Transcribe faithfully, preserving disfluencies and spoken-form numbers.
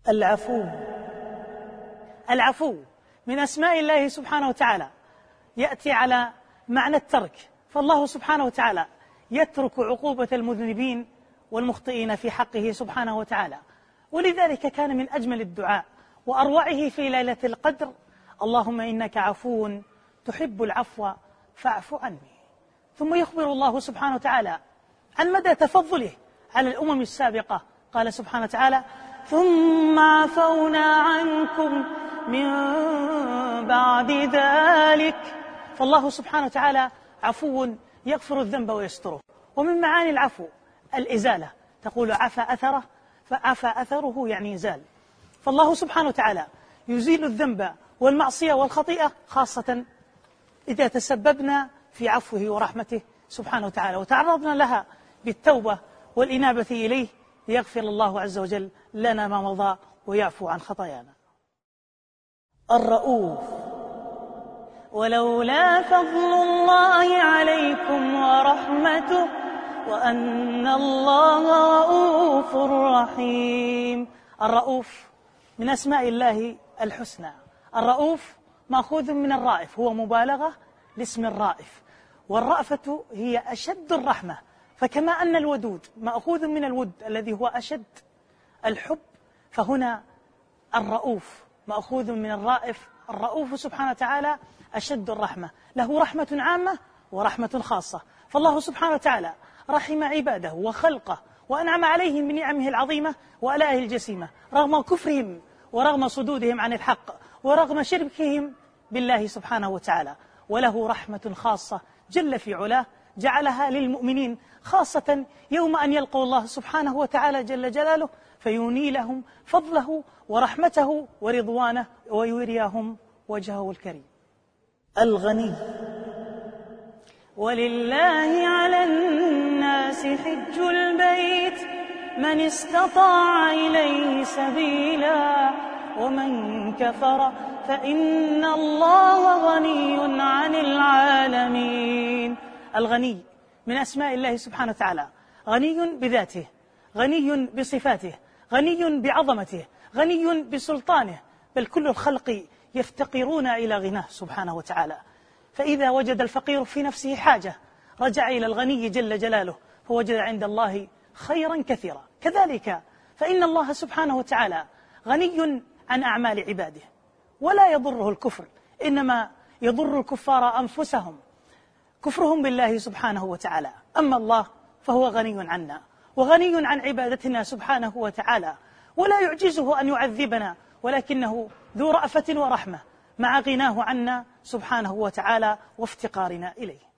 العفو. العفو من أسماء الله سبحانه وتعالى، يأتي على معنى الترك، فالله سبحانه وتعالى يترك عقوبة المذنبين والمخطئين في حقه سبحانه وتعالى. ولذلك كان من أجمل الدعاء وأروعه في ليلة القدر: اللهم إنك عفو تحب العفو فاعف عني. ثم يخبر الله سبحانه وتعالى عن مدى تفضله على الأمم السابقة، قال سبحانه وتعالى: ثم عفونا عنكم من بعد ذلك. فالله سبحانه وتعالى عفو يغفر الذنب ويستره. ومن معاني العفو الإزالة، تقول عفى أثره، فعفى أثره يعني زال. فالله سبحانه وتعالى يزيل الذنب والمعصية والخطيئة، خاصة إذا تسببنا في عفوه ورحمته سبحانه وتعالى وتعرضنا لها بالتوبة والإنابة إليه، ليغفر الله عز وجل لنا ما مضى ويعفو عن خطايانا. الرؤوف. ولولا فضل الله عليكم ورحمته وأن الله رؤوف رحيم. الرؤوف من أسماء الله الحسنى. الرؤوف مأخوذ من الرائف، هو مبالغة لاسم الرائف، والرأفة هي أشد الرحمة. فكما أن الودود مأخوذ من الود الذي هو أشد الحب، فهنا الرؤوف مأخوذ من الرائف. الرؤوف سبحانه وتعالى أشد الرحمة، له رحمة عامة ورحمة خاصة. فالله سبحانه وتعالى رحم عباده وخلقه وأنعم عليهم بنعمه العظيمة وآلائه الجسيمة، رغم كفرهم ورغم صدودهم عن الحق ورغم شركهم بالله سبحانه وتعالى. وله رحمة خاصة جل في علاه جعلها للمؤمنين، خاصة يوم أن يلقوا الله سبحانه وتعالى جل جلاله، فيوني لهم فضله ورحمته ورضوانه ويريهم وجهه الكريم. الغني. ولله على الناس حج البيت من استطاع إليه سبيلا ومن كفر فإن الله غني عن العالمين. الغني من أسماء الله سبحانه وتعالى، غني بذاته، غني بصفاته، غني بعظمته، غني بسلطانه، بل كل الخلق يفتقرون إلى غناه سبحانه وتعالى. فإذا وجد الفقير في نفسه حاجة رجع إلى الغني جل جلاله، فوجد عند الله خيرا كثيرا. كذلك فإن الله سبحانه وتعالى غني عن أعمال عباده، ولا يضره الكفر، إنما يضر الكفار أنفسهم، كفرهم بالله سبحانه وتعالى. أما الله فهو غني عنا وغني عن عبادتنا سبحانه وتعالى، ولا يعجزه أن يعذبنا، ولكنه ذو رأفة ورحمة مع غناه عنا سبحانه وتعالى وافتقارنا إليه.